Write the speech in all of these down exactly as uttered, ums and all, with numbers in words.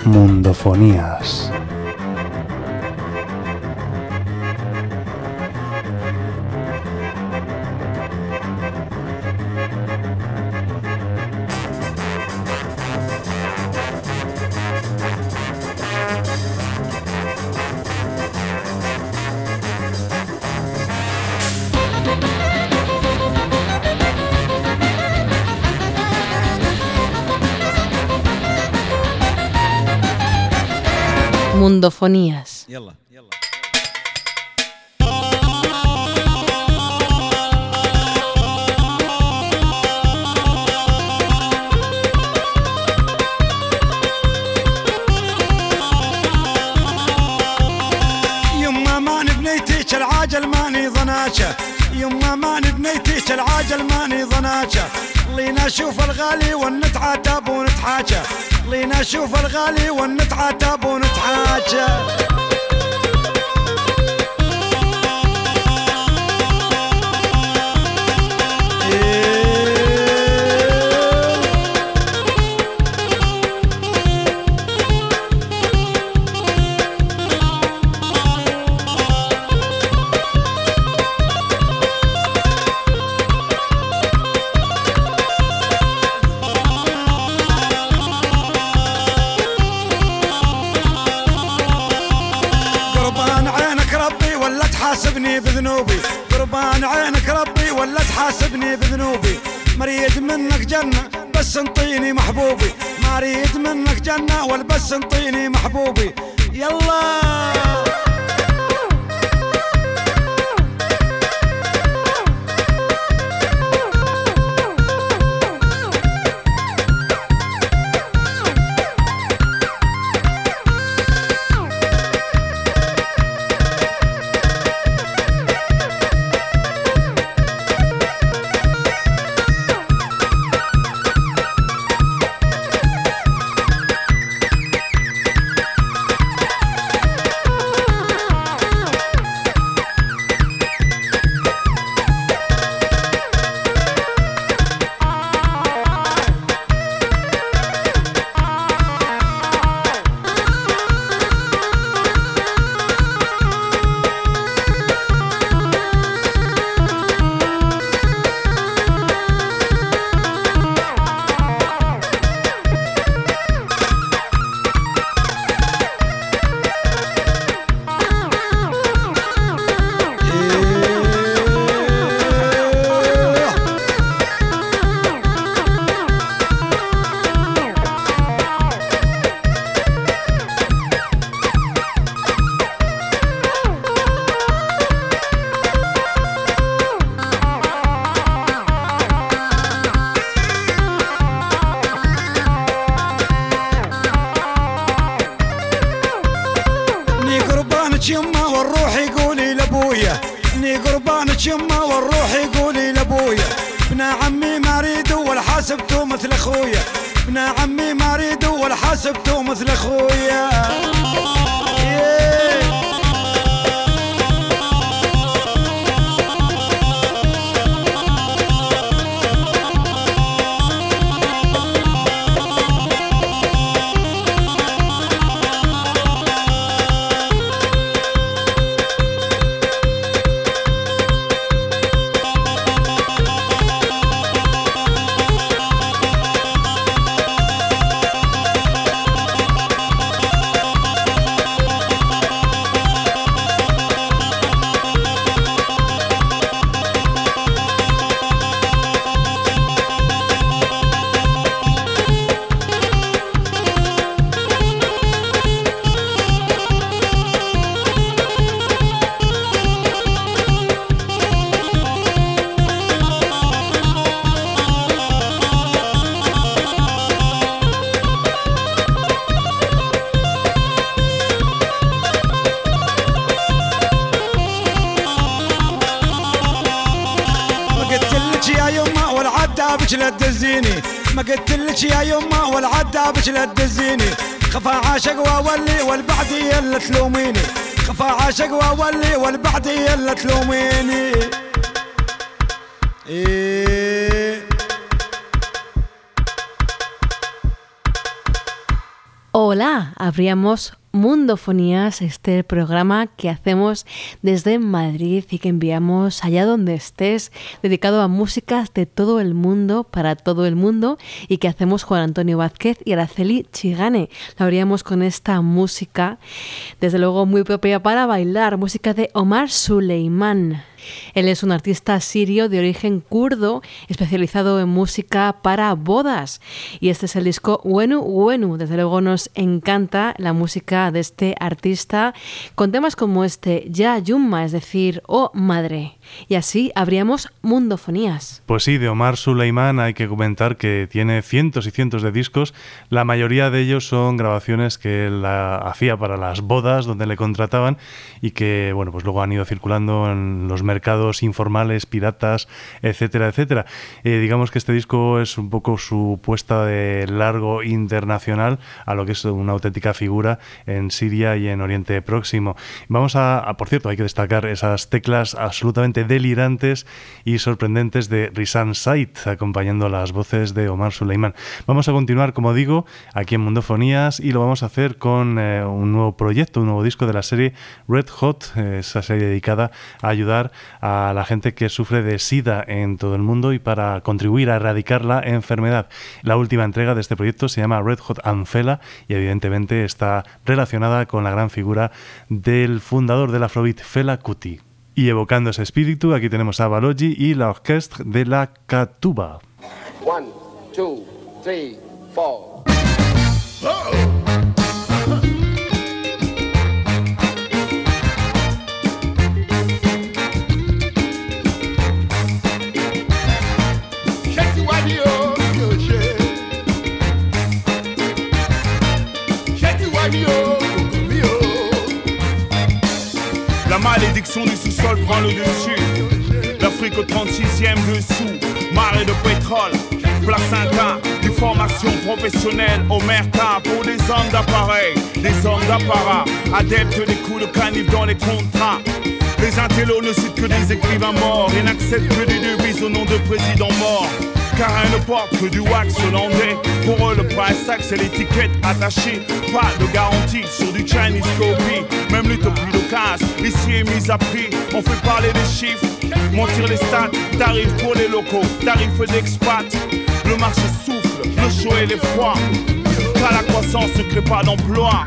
Mundofonías. Mundofonías. يلا يلا يما ما نبنيتيش العاجل ماني ظناشه، يما ما نبنيتيش العاجل ماني ظناشه، لينا نشوف الغالي ونتعاتب ونتحاجى، لينا نشوف الغالي ونتعاتب ونتحاجى. تحاسبني بذنوبي، قربان عينك ربي ولا تحاسبني بذنوبي، مريد منك جنة بس انطيني محبوبي، ما اريد منك جنة ولا بس انطيني محبوبي. يلا يما والروح يقولي لابويا، اني قربانك يما والروح يقولي لابويا، ابن عمي ما اريد ولا حاسبته مثل اخويا، ابن عمي ما اريد ولا حاسبته مثل اخويا. عدابك لا تدزيني، ما قلتلك يا يما ولا عدابك لا تدزيني، خفا عاشق واولي والبعدي اللي تلوميني، خفا عاشق واولي والبعدي اللي تلوميني. إيه Hola, abríamos Mundofonías, este programa que hacemos desde Madrid y que enviamos allá donde estés, dedicado a músicas de todo el mundo, para todo el mundo, y que hacemos Juan Antonio Vázquez y Araceli Chigane. Lo abríamos con esta música, desde luego muy propia para bailar, música de Omar Suleiman. Él es un artista sirio de origen kurdo, especializado en música para bodas. Y este es el disco Wenu Wenu. Desde luego nos encanta la música de este artista, con temas como este, Ya Yumma, es decir, Oh Madre. Y así abríamos Mundofonías. Pues sí, de Omar Suleiman hay que comentar que tiene cientos y cientos de discos. La mayoría de ellos son grabaciones que él hacía para las bodas donde le contrataban y que, bueno, pues luego han ido circulando en los mercados informales, piratas, etcétera, etcétera. Eh, digamos que este disco es un poco su puesta de largo internacional a lo que es una auténtica figura en Siria y en Oriente Próximo. Vamos a, a por cierto, hay que destacar esas teclas absolutamente delirantes y sorprendentes de Rizan Said, acompañando las voces de Omar Suleiman. Vamos a continuar, como digo, aquí en Mundofonías, y lo vamos a hacer con eh, un nuevo proyecto, un nuevo disco de la serie Red Hot, eh, esa serie dedicada a ayudar a la gente que sufre de SIDA en todo el mundo y para contribuir a erradicar la enfermedad. La última entrega de este proyecto se llama Red Hot and Fela y evidentemente está relacionada con la gran figura del fundador del Afrobeat, Fela Kuti. Y evocando ese espíritu, aquí tenemos a Balogi y la orquesta de la Katuba. One, two, three, four. Oh. La malédiction du sous-sol prend le dessus. L'Afrique au trente-sixième dessous. Marée de pétrole, placenta, des formations professionnelles, omerta pour des hommes d'appareil, des hommes d'apparat, adeptes des coups de canif dans les contrats. Les intellos ne citent que des écrivains morts et n'acceptent que des devises au nom de présidents morts. Car elle ne porte que du wax hollandais. Pour eux le price tag c'est l'étiquette attachée. Pas de garantie sur du Chinese copy. Même l'utopie d'occasion ici est mise à prix. On fait parler des chiffres, mentir les stats. Tarifs pour les locaux, tarifs d'expat. Le marché souffle, le chaud et l'effroi. Car la croissance ne crée pas d'emploi.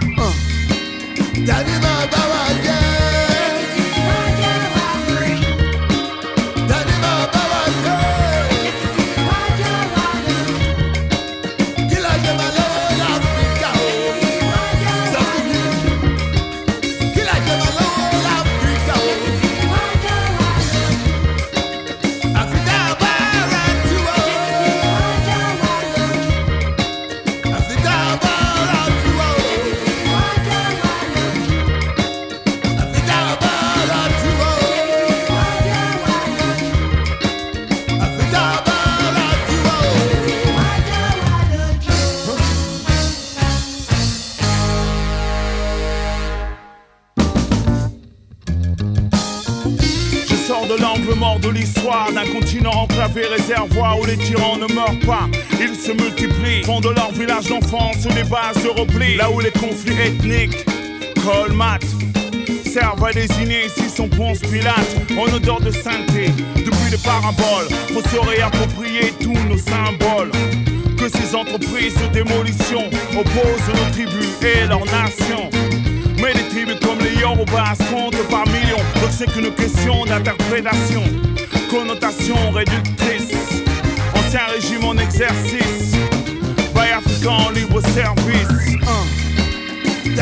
Mort de l'histoire d'un continent enclavé, réservoir où les tyrans ne meurent pas. Ils se multiplient, font de leur village d'enfance des bases de repli. Là où les conflits ethniques colmatent, servent à désigner ici son Ponce Pilate. En odeur de sainteté, depuis les paraboles, faut se réapproprier tous nos symboles. Que ces entreprises de démolition opposent nos tribus et leurs nations. Mais les tribus comme les Yorubas comptent par millions. Donc c'est qu'une question d'interprétation. Connotation réductrice. Ancien régime en exercice. Bail africain en libre service. uh.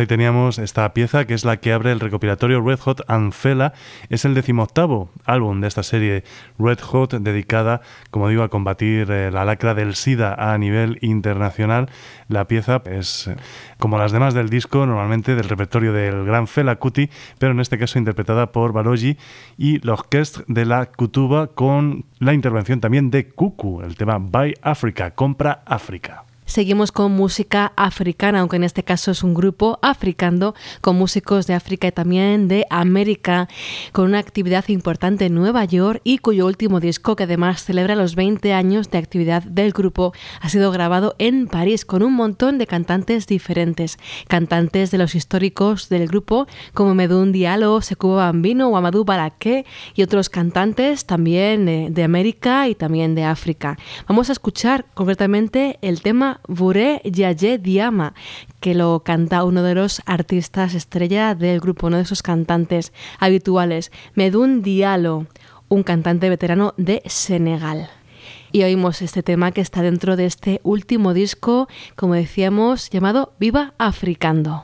ahí teníamos esta pieza que es la que abre el recopilatorio Red Hot and Fela. Es el decimoctavo álbum de esta serie Red Hot, dedicada, como digo, a combatir eh, la lacra del SIDA a nivel internacional. La pieza es, eh, como las demás del disco, normalmente del repertorio del gran Fela Kuti, pero en este caso interpretada por Balogi y l'Orchestre de la Kutuba, con la intervención también de Kuku, el tema Buy Africa, compra África. Seguimos con música africana, aunque en este caso es un grupo africano con músicos de África y también de América, con una actividad importante en Nueva York y cuyo último disco, que además celebra los veinte años de actividad del grupo, ha sido grabado en París con un montón de cantantes diferentes. Cantantes de los históricos del grupo como Medoune Diallo, Sekouba Bambino o Amadou Balaké, y otros cantantes también de América y también de África. Vamos a escuchar concretamente el tema Bouré Yaya Diama, que lo canta uno de los artistas estrella del grupo, uno de esos cantantes habituales, Medoune Diallo, un cantante veterano de Senegal. Y oímos este tema que está dentro de este último disco, como decíamos, llamado Viva Africando.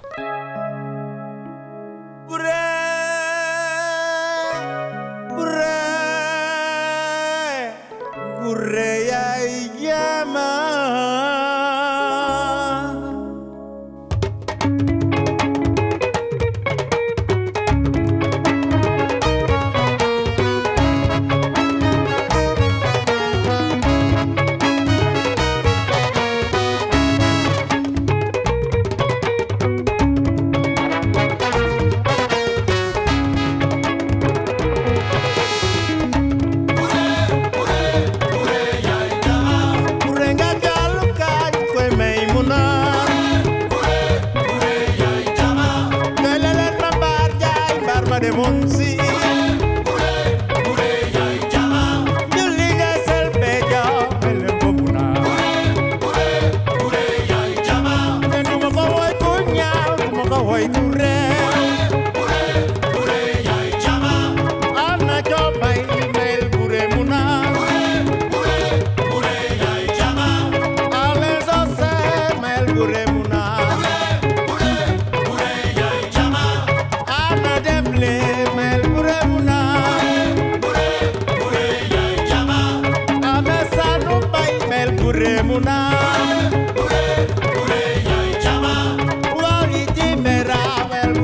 Bouré, Bouré, Bouré Yaya Diama. Muna, Ure, Ure, Yai Chama, Wali Timera, Mel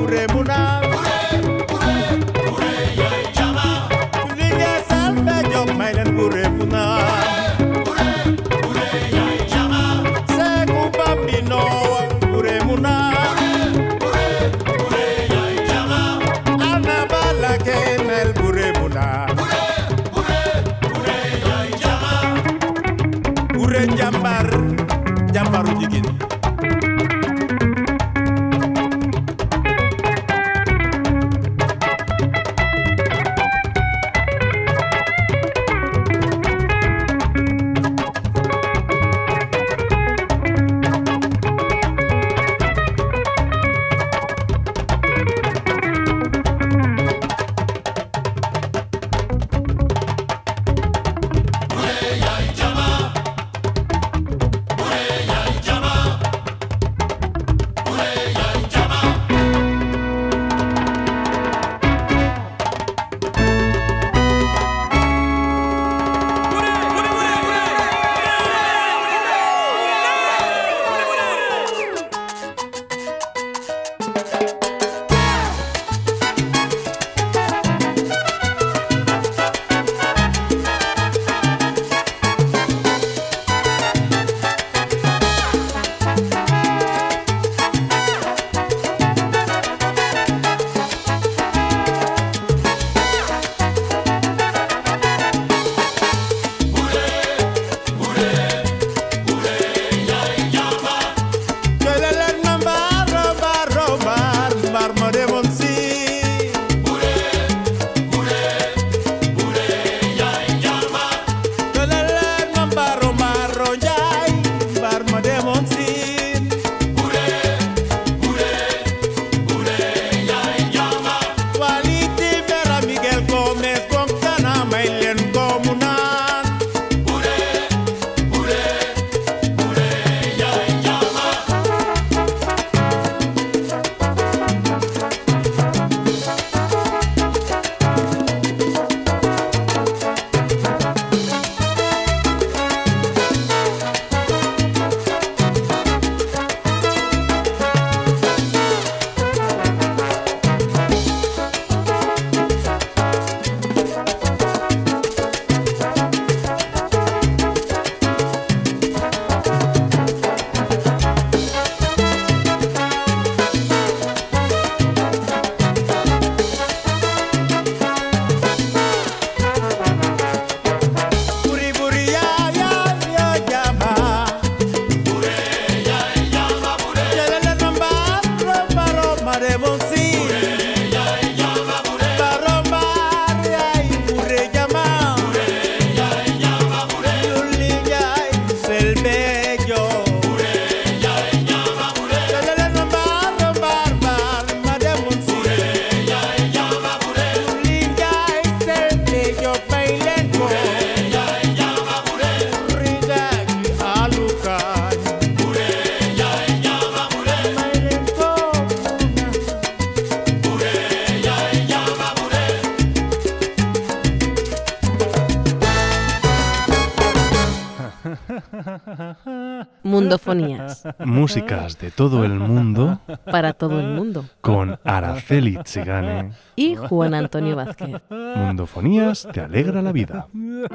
Mundofonías. Músicas de todo el mundo. Para todo el mundo. Con Araceli Tsigane. Y Juan Antonio Vázquez. Mundofonías te alegra la vida.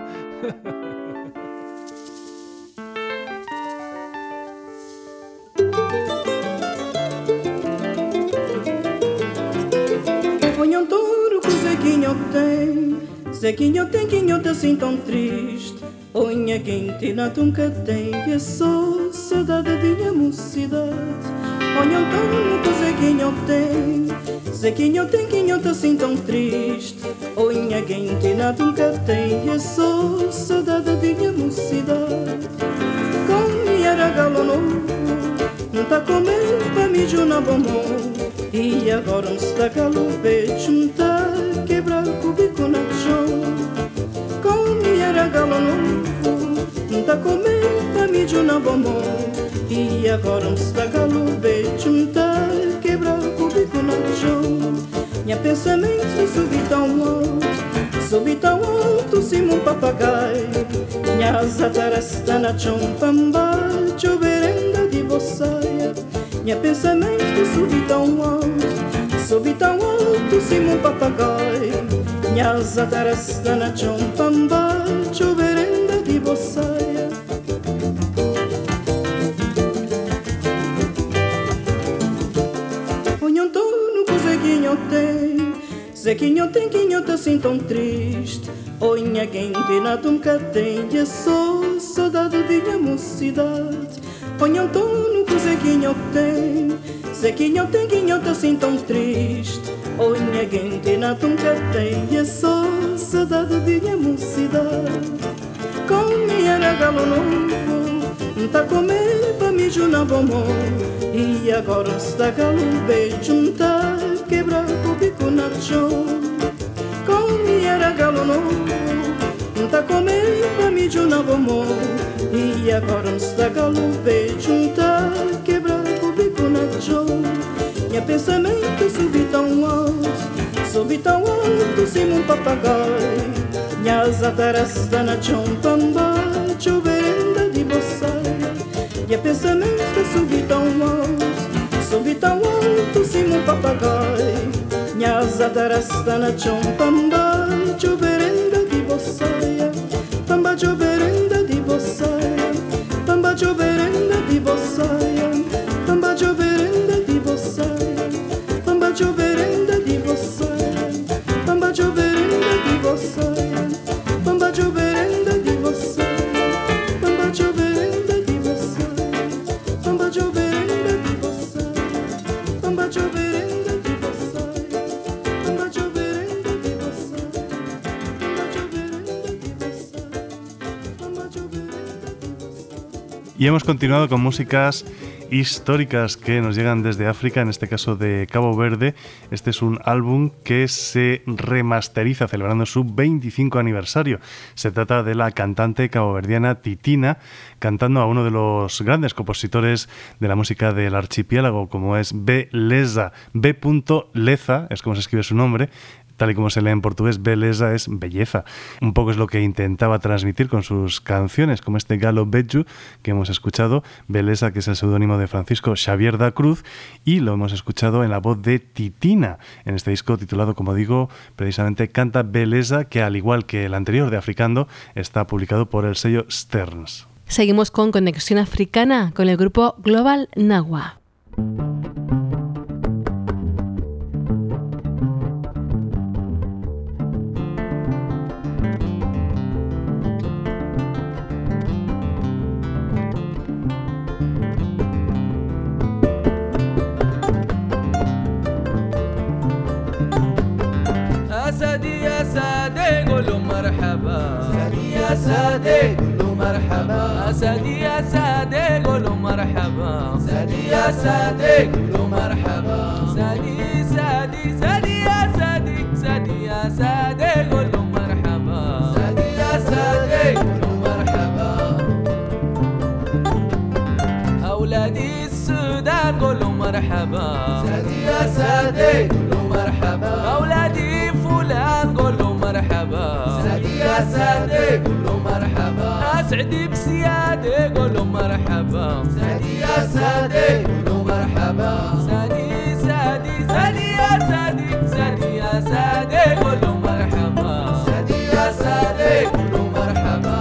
Ponha um touro que o Zequinho tem. Zequinho tem quinhota assim tão triste. Unha quente na tunca tem. É só saudade de minha mocidade. Ponha um touro que o Zequinho tem. Zequinho tem quinhota assim tão triste. Unha quente na tunca tem. É só saudade de minha mocidade. Com minha galo novo. Não tá comendo pra mijo na bombom. E agora um stacalo beijo não tá quebrar o bico na chão. Com minha galo novo, não tá comendo pra mijo na bombom. E agora um stacalo beijo não tá quebrar o bico na chão. Minha pensamento subir tão alto, subir tão alto, cima um papagaio. Minha asa tarasta na chão, pamba, choverenda de boçaia. Minha pensamento subir tão alto, subir tão alto, cima um papagaio. Minha asa tarasta na chão, pamba, choverenda de boçaia. Põe um tono que o Zequinho tem. Zequinho tem quinhota assim tão triste. Unha quente na tunca tem. É só saudade de minha mocidade. Põe um tono que o Zequinho tem. Zequinho tem quinhota assim tão triste. Unha quente na tunca tem. É só saudade de minha mocidade. Com minha galo novo, não tá comendo pra mijo na bombom. E agora um stacalo beijo não tá quebrar o bico na chão. Com minha galo novo, não tá comendo pra mijo na bombom. E agora um stacalo beijo não tá quebrar o bico na chão. Minha pensamento subir tão alto, subir tão alto, cima um papagaio. Minha asa tarasta na chão, pamba, choverenda de boçaia. Minha pensamento subir tão alto, subir tão alto, cima um papagaio. Minha asa tarasta na chão, pamba, choverenda de boçaia. Pamba, choverenda de boçaia. Pamba, choverenda de boçaia. Pamba, choverenda de boçaia. Pamba, choverenda de boçaia. Pamba, choverenda de boçaia. Pamba, choverenda de boçaia. Pamba, choverenda de boçaia. Pamba, choverenda de boçaia. Pamba, choverenda de boçaia. Pamba, choverenda de boçaia. Pamba, choverenda de boçaia. Pamba, choverenda de boçaia. Y hemos continuado con músicas históricas que nos llegan desde África, en este caso de Cabo Verde. Este es un álbum que se remasteriza celebrando su veinticinco aniversario. Se trata de la cantante caboverdiana Titina, cantando a uno de los grandes compositores de la música del archipiélago, como es B. Leza. B. Leza, es como se escribe su nombre. Tal y como se lee en portugués, beleza es belleza. Un poco es lo que intentaba transmitir con sus canciones, como este Galo Beju que hemos escuchado, Beleza, que es el seudónimo de Francisco Xavier da Cruz, y lo hemos escuchado en la voz de Titina, en este disco titulado, como digo, precisamente Canta Beleza, que al igual que el anterior de Africando, está publicado por el sello Sterns. Seguimos con Conexión Africana, con el grupo Global Nagua. يا سادي قولوا مرحبا سادي يا سادي قولوا مرحبا سادي يا سادي قولوا مرحبا سادي سادي سادي يا سادي سادي يا سادي قولوا مرحبا سادي يا سادي قولوا مرحبا أولادي السودان قولوا مرحبا سادي يا سادي قولوا مرحبا أولادي فلان قولوا مرحبا سادي يا سادي قولوا مرحبا أسعدي بسيادي قولوا مرحبا مرحبا سادي يا سادي قولوا مرحبا سادي سادي سادي يا سادي سادي يا سادي قولوا مرحبا سادي يا سادي قولوا مرحبا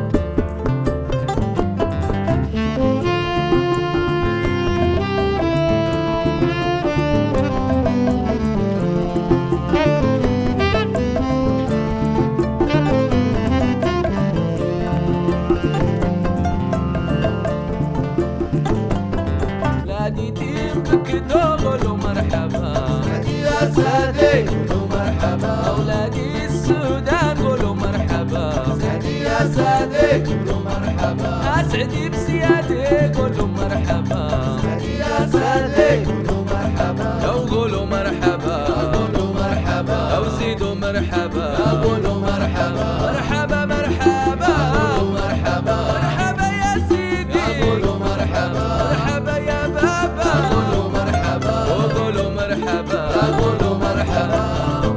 قولوا مرحبا سادي يا سادي قولوا مرحبا أولادي السودان قولوا مرحبا سادي يا سادي قولوا مرحبا أسعدي بسيادي قولوا مرحبا سادي يا سادي قولوا مرحبا لو قولوا مرحبا قولوا مرحبا أو زيدوا مرحبا قولوا مرحبا مرحبا مرحبا مرحبا مرحبا يا سيدي قولوا مرحبا مرحبا يا بابا قولوا مرحبا قولوا مرحبا قولوا مرحبا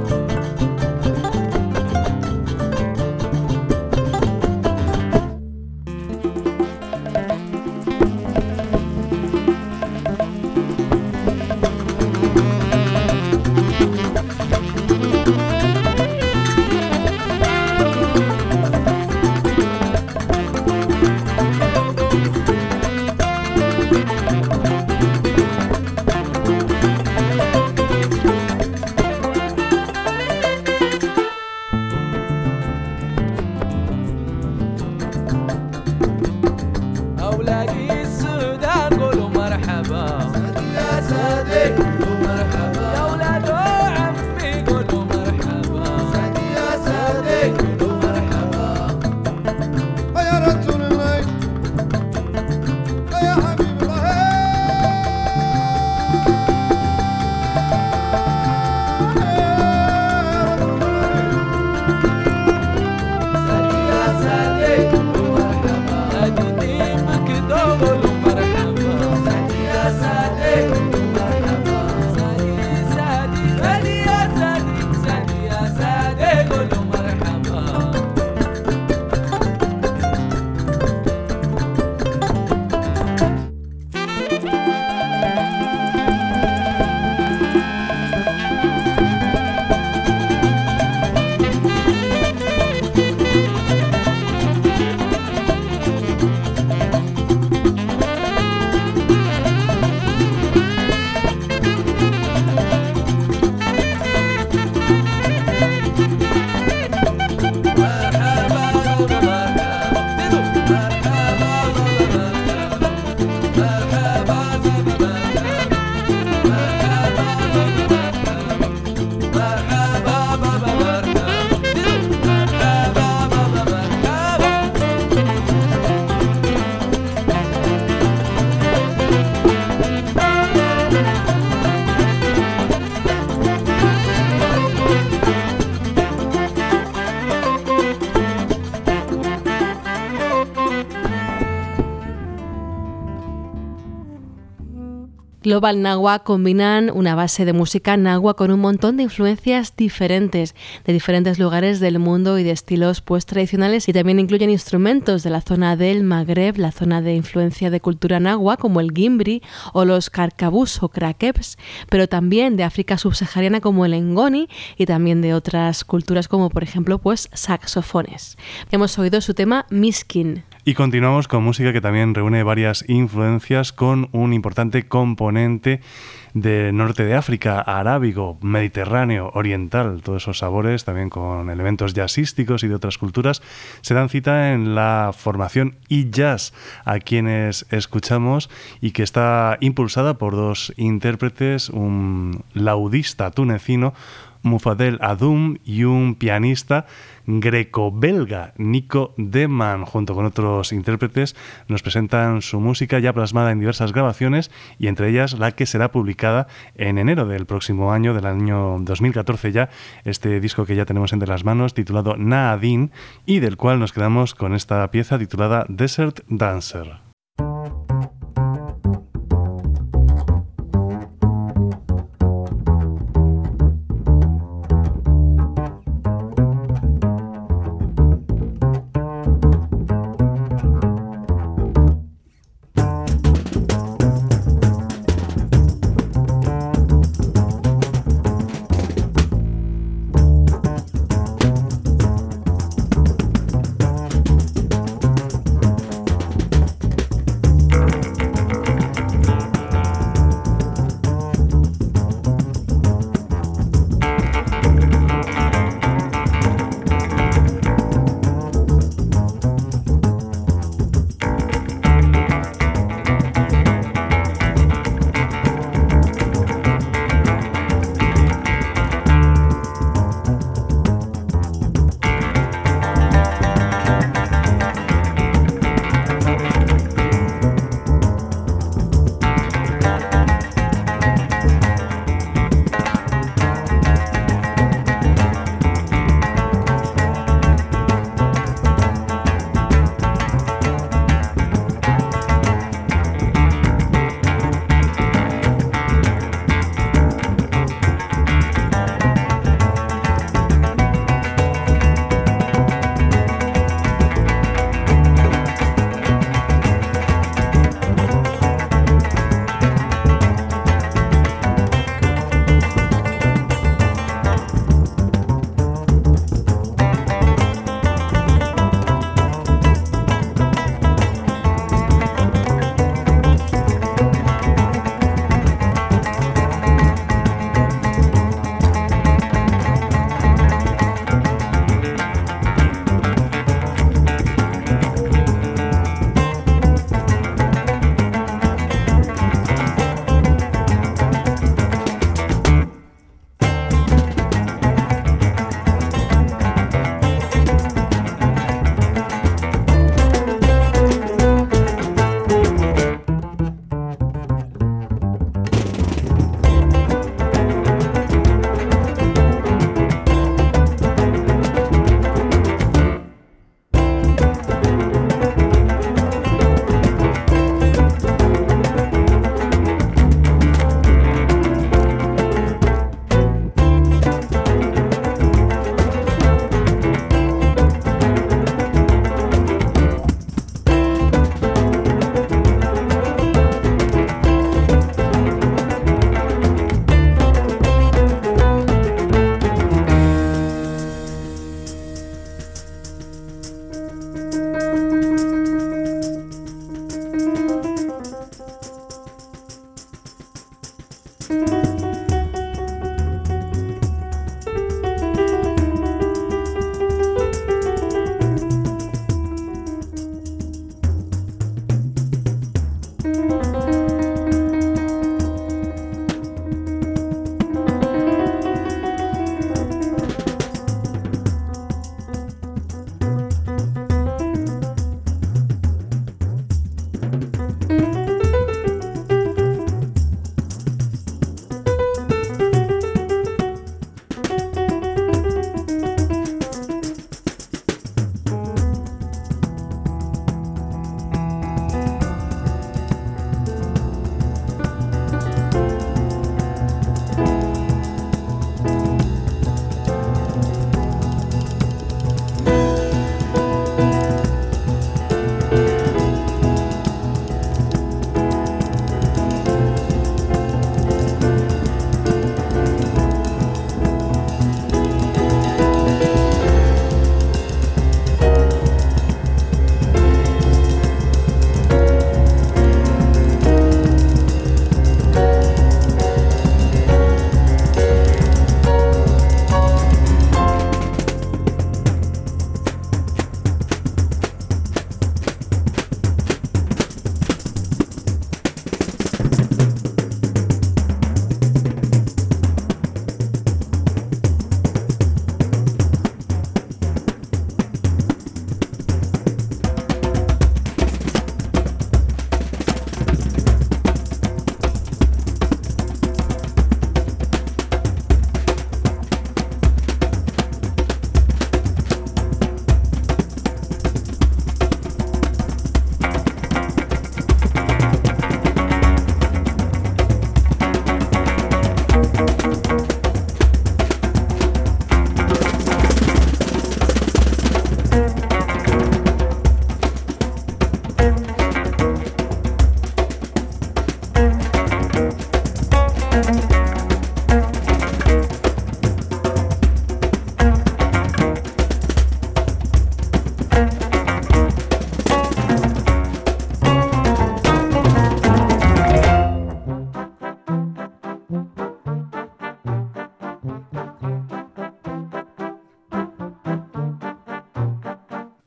Global Nahua combinan una base de música nahua con un montón de influencias diferentes de diferentes lugares del mundo y de estilos pues tradicionales, y también incluyen instrumentos de la zona del Magreb, la zona de influencia de cultura nahua como el gimbri o los carcabús o craqueps, pero también de África subsahariana como el ngoni y también de otras culturas como por ejemplo pues saxofones. Hemos oído su tema Miskin. Y continuamos con música que también reúne varias influencias con un importante componente del norte de África, arábigo, mediterráneo, oriental. Todos esos sabores, también con elementos jazzísticos y de otras culturas, se dan cita en la formación E-Jazz, a quienes escuchamos, y que está impulsada por dos intérpretes, un laudista tunecino, Mufadel Adoum, y un pianista greco-belga, Nico Deman. Junto con otros intérpretes nos presentan su música ya plasmada en diversas grabaciones, y entre ellas la que será publicada en enero del próximo año, del año dos mil catorce ya, este disco que ya tenemos entre las manos titulado Naadin, y del cual nos quedamos con esta pieza titulada Desert Dancer.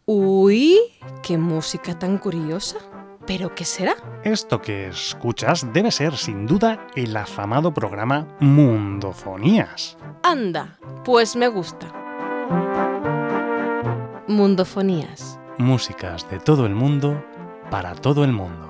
Uy, qué música tan curiosa. ¿Pero qué será? Esto que escuchas debe ser, sin duda, el afamado programa Mundofonías. Anda, pues me gusta. Mundofonías. Músicas de todo el mundo, para todo el mundo.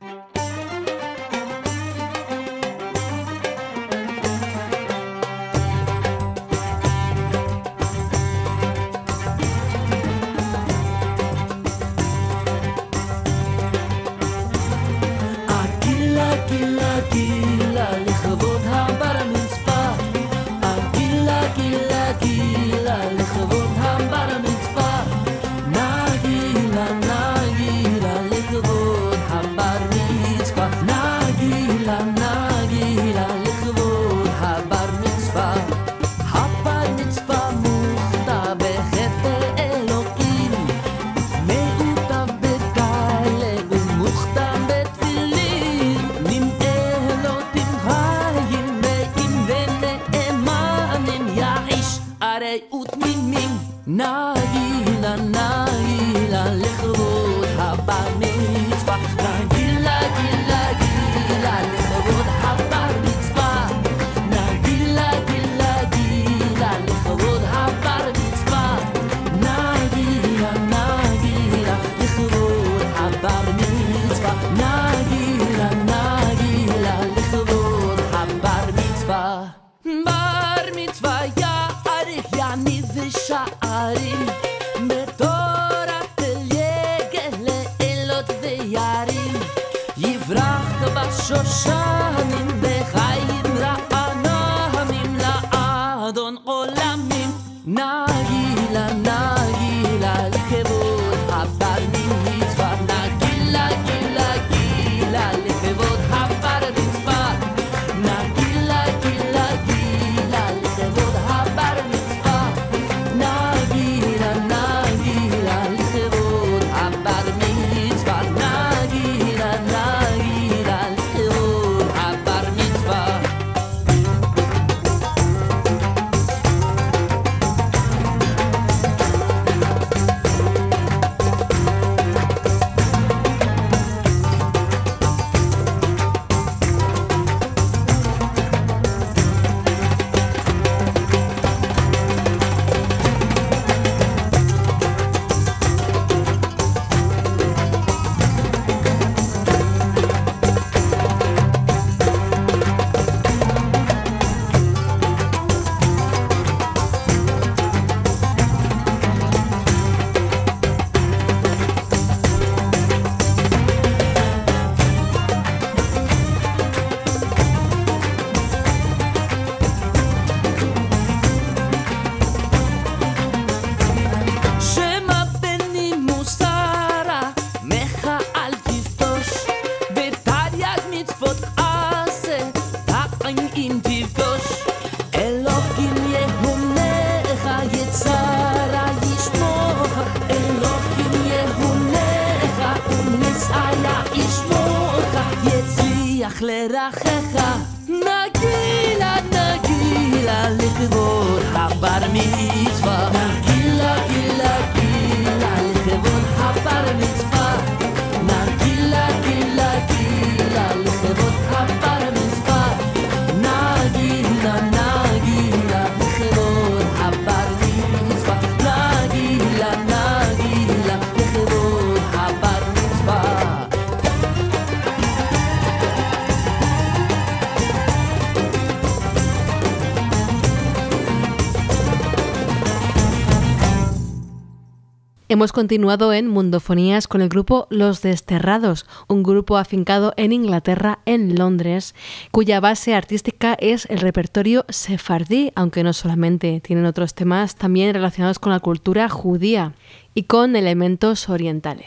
Hemos continuado en Mundofonías con el grupo Los Desterrados, un grupo afincado en Inglaterra, en Londres, cuya base artística es el repertorio sefardí, aunque no solamente, tienen otros temas también relacionados con la cultura judía y con elementos orientales.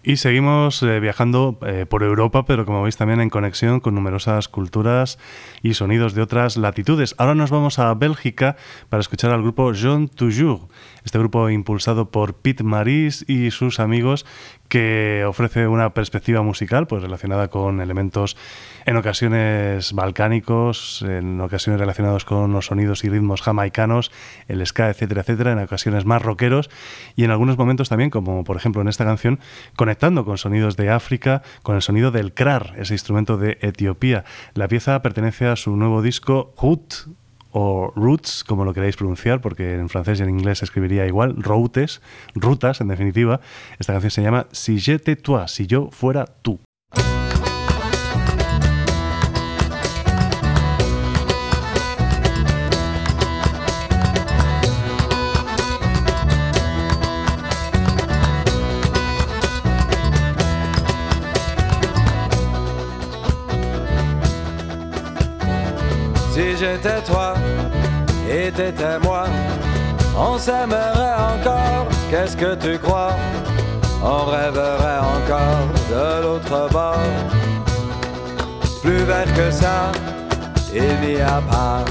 Y seguimos eh, viajando eh, por Europa, pero como veis también en conexión con numerosas culturas y sonidos de otras latitudes. Ahora nos vamos a Bélgica para escuchar al grupo Jean Toujours, este grupo impulsado por Piet Maris y sus amigos, que ofrece una perspectiva musical pues relacionada con elementos en ocasiones balcánicos, en ocasiones relacionados con los sonidos y ritmos jamaicanos, el ska, etcétera, etcétera, en ocasiones más rockeros y en algunos momentos también, como por ejemplo en esta canción, conectando con sonidos de África, con el sonido del krar, ese instrumento de Etiopía. La pieza pertenece a su nuevo disco Route, o Roots, como lo queráis pronunciar, porque en francés y en inglés se escribiría igual, routes, rutas, en definitiva. Esta canción se llama Si j'étais toi, si yo fuera tú. Si j'étais toi et t'étais moi, on s'aimerait encore, qu'est-ce que tu crois? On rêverait encore de l'autre bord. Plus vert que ça, il n'y a pas.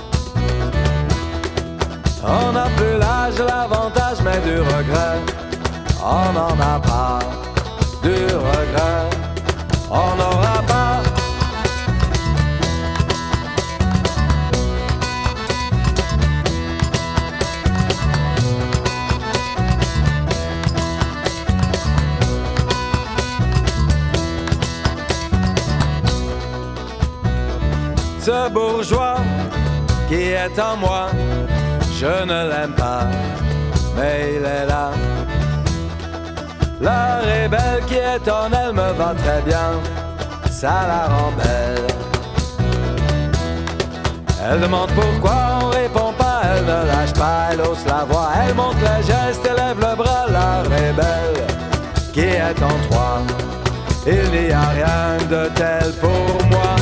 On n'a plus l'âge, l'avantage, mais du regret, on n'en a pas. Du regret, on n'aura pas. Ce bourgeois qui est en moi, je ne l'aime pas, mais il est là. La rébelle qui est en elle me va très bien, ça la rend belle. Elle demande pourquoi on répond pas, elle ne lâche pas, elle hausse la voix, elle monte les gestes, elle lève le bras. La rébelle qui est en toi, il n'y a rien de tel pour moi.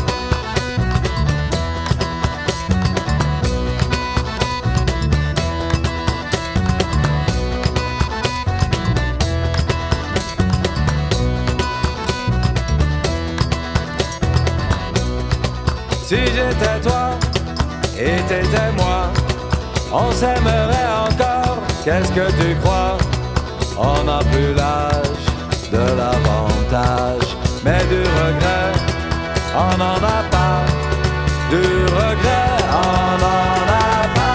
Si j'étais toi et t'étais moi, on s'aimerait encore, qu'est-ce que tu crois? On n'a plus l'âge de l'avantage, mais du regret, on n'en a pas. Du regret, on n'en a pas.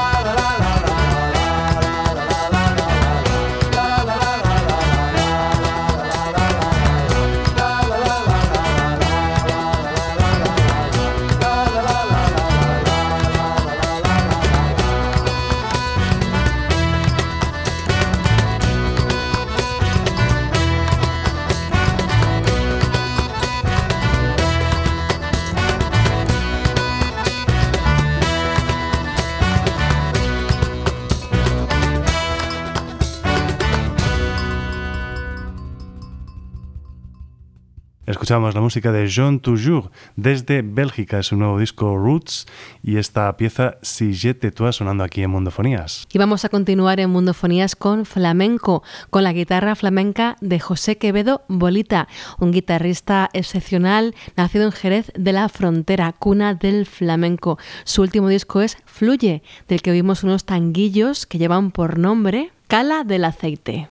Escuchamos la música de Jean Toujours desde Bélgica, su nuevo disco Roots y esta pieza Si j'étais toi sonando aquí en Mundofonías. Y vamos a continuar en Mundofonías con flamenco, con la guitarra flamenca de José Quevedo Bolita, un guitarrista excepcional nacido en Jerez de la Frontera, cuna del flamenco. Su último disco es Fluye, del que oímos unos tanguillos que llevan por nombre Cala del Aceite.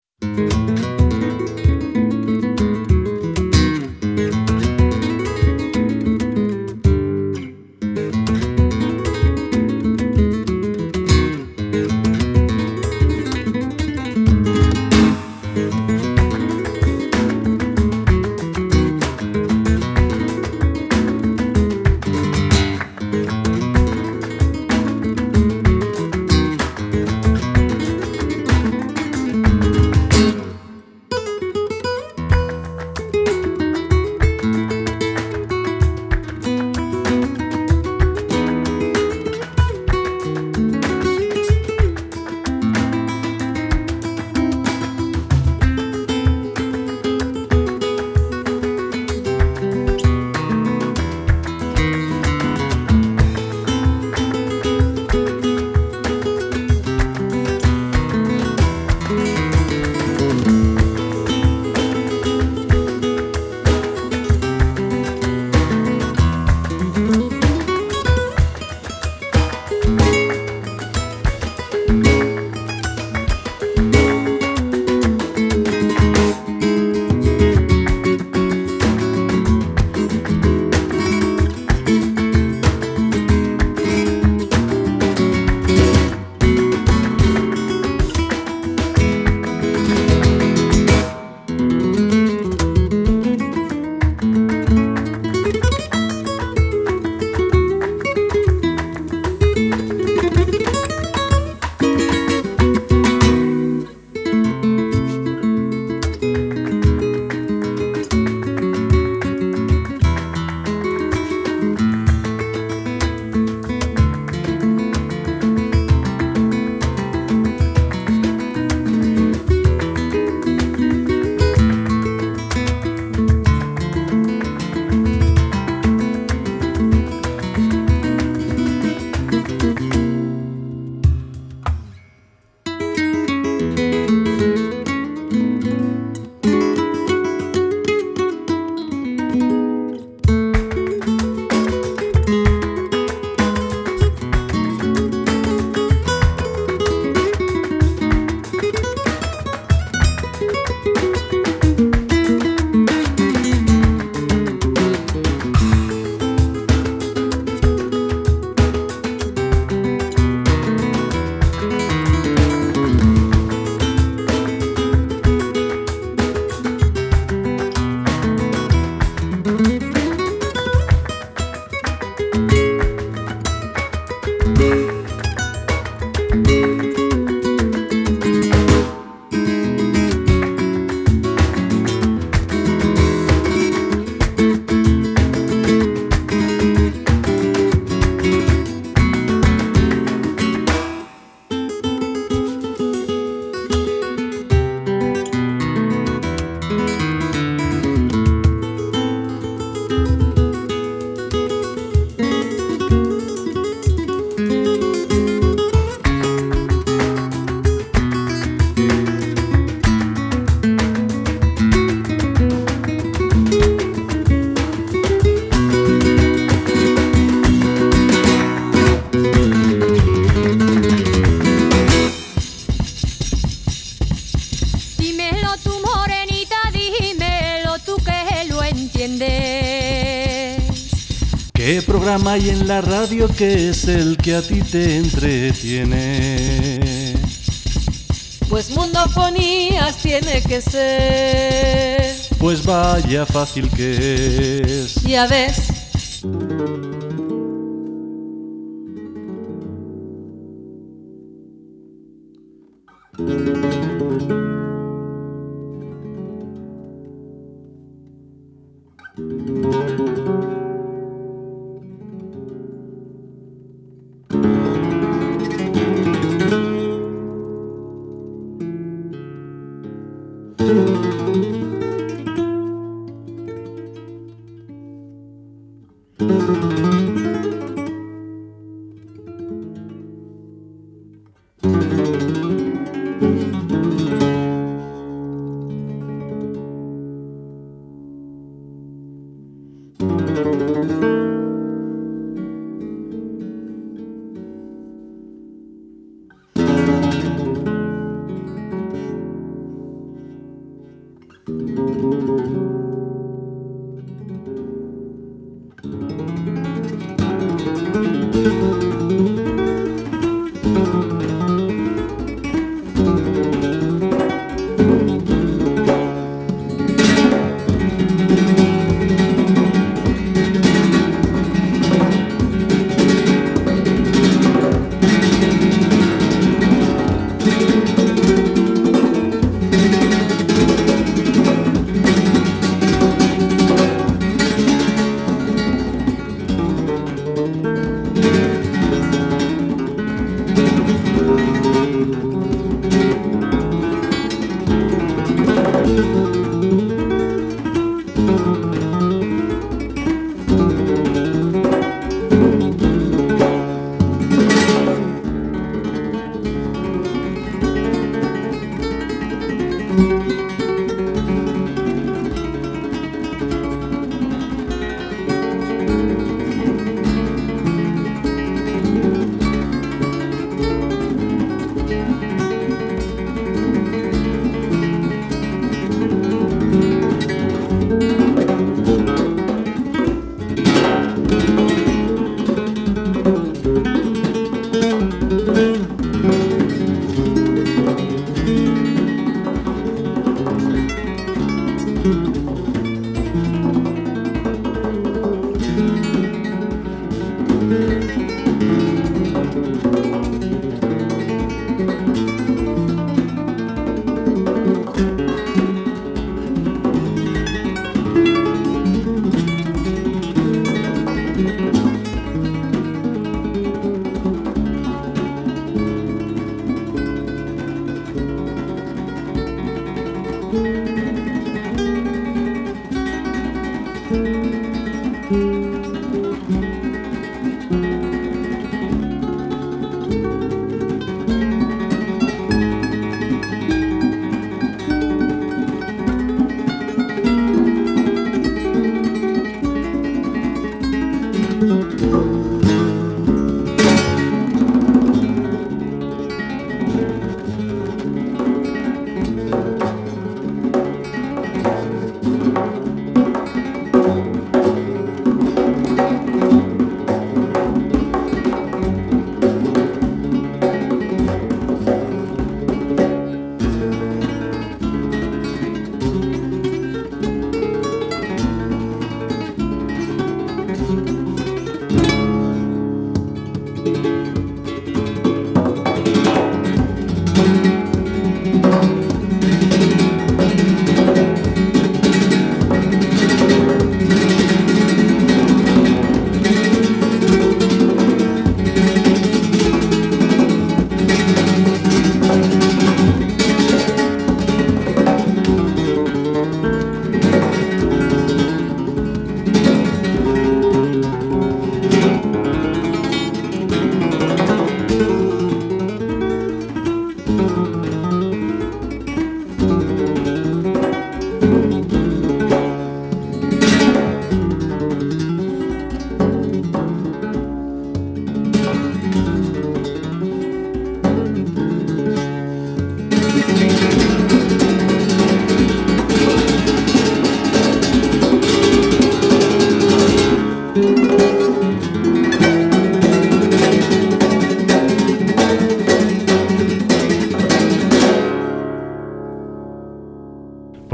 hay en la radio que es el que a ti te entretiene? Pues Mundofonías tiene que ser. Pues vaya fácil que es. Ya ves.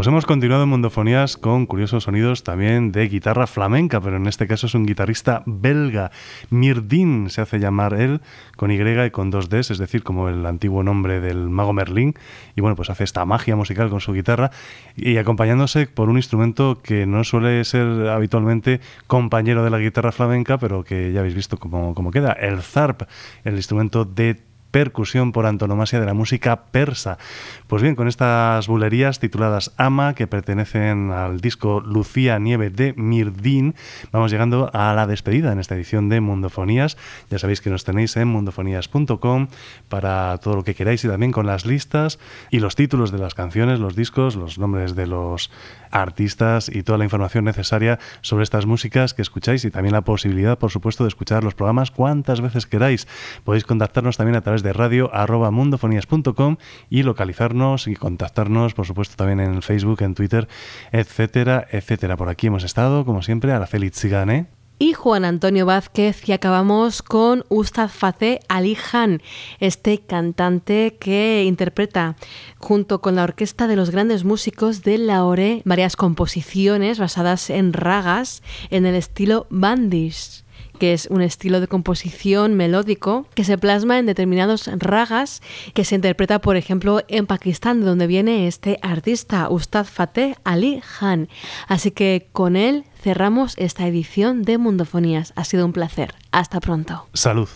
Pues hemos continuado en Mundofonías con curiosos sonidos también de guitarra flamenca, pero en este caso es un guitarrista belga, Mirdin se hace llamar él, con Y y con dos Ds, es decir, como el antiguo nombre del mago Merlín, y bueno, pues hace esta magia musical con su guitarra y acompañándose por un instrumento que no suele ser habitualmente compañero de la guitarra flamenca, pero que ya habéis visto cómo, cómo queda, el zarp, el instrumento de percusión por antonomasia de la música persa. Pues bien, con estas bulerías tituladas Ama, que pertenecen al disco Lucía Nieve de Mirdin, vamos llegando a la despedida en esta edición de Mundofonías. Ya sabéis que nos tenéis en mundofonías punto com para todo lo que queráis y también con las listas y los títulos de las canciones, los discos, los nombres de los artistas y toda la información necesaria sobre estas músicas que escucháis y también la posibilidad, por supuesto, de escuchar los programas cuantas veces queráis. Podéis contactarnos también a través de radio arroba mundofonías punto com y localizarnos y contactarnos, por supuesto, también en Facebook, en Twitter, etcétera, etcétera. Por aquí hemos estado, como siempre, Araceli Tzigane y Juan Antonio Vázquez, y acabamos con Ustad Fateh Ali Khan, este cantante que interpreta junto con la orquesta de los grandes músicos de Lahore varias composiciones basadas en ragas en el estilo bandish, que es un estilo de composición melódico que se plasma en determinados ragas que se interpreta, por ejemplo, en Pakistán, de donde viene este artista, Ustad Fateh Ali Khan. Así que con él cerramos esta edición de Mundofonías. Ha sido un placer. Hasta pronto. Salud.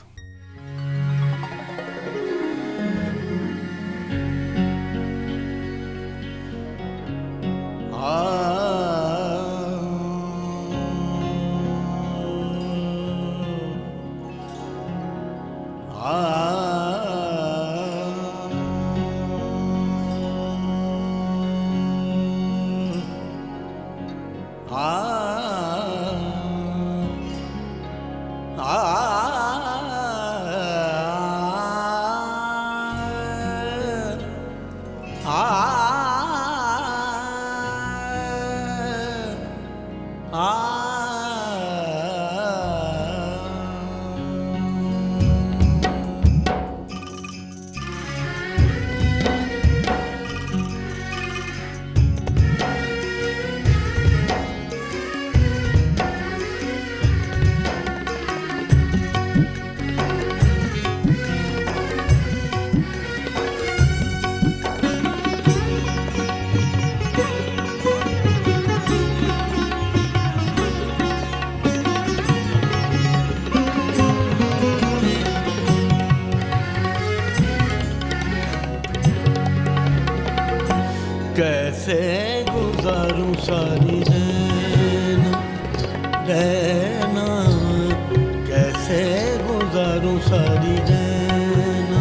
कैसे गुजारूं सारी रहना रहना कैसे गुजारूं सारी रहना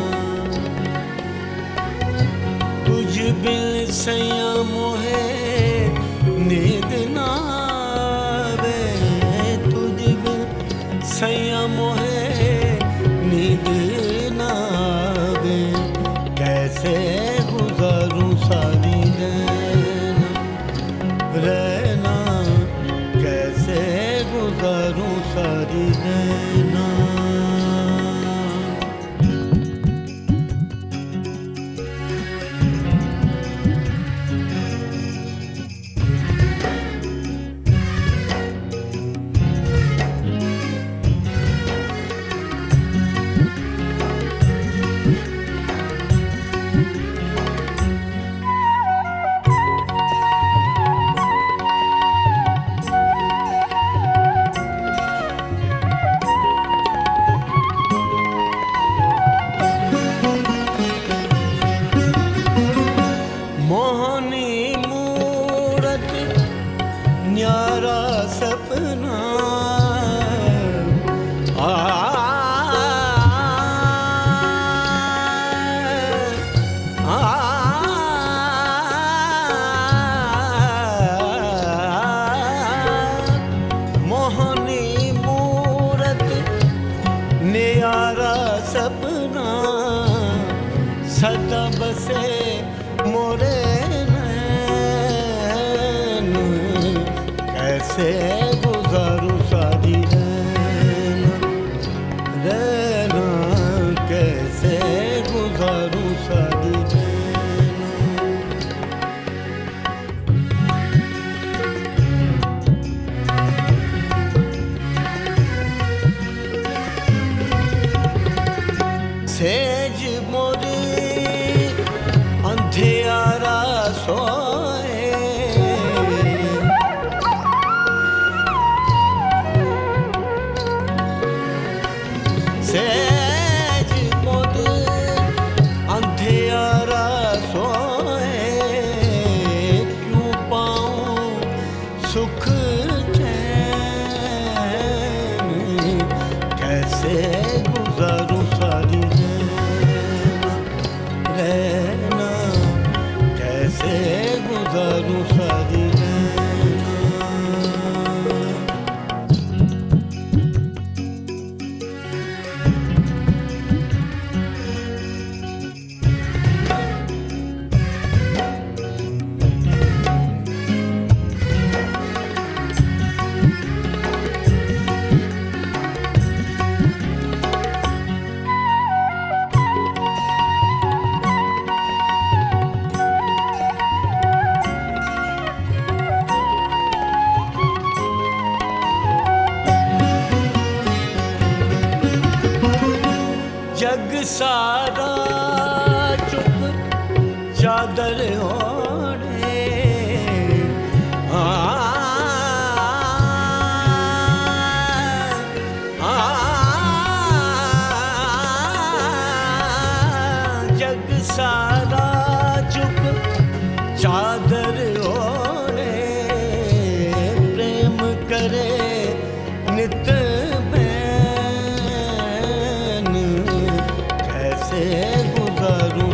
तुझ बिन सैया मोहे नींद ना आवे तुझ बिन सैया मोहे नींद ना आवे कैसे गुजारूं सारी रहना कैसे गुजारूं सारी रहना सेज मोरी अंधियारा सोए सेज मोरी अंधियारा सोए क्यों पाऊं सुख चैन कैसे गुजारूं सारी रहना कैसे गुजारूं सारी जग सारा चुप चादर ओढ़े आ, आ, जग सारा चुप चादर ओढ़े प्रेम करे नित कैसे गुजारूं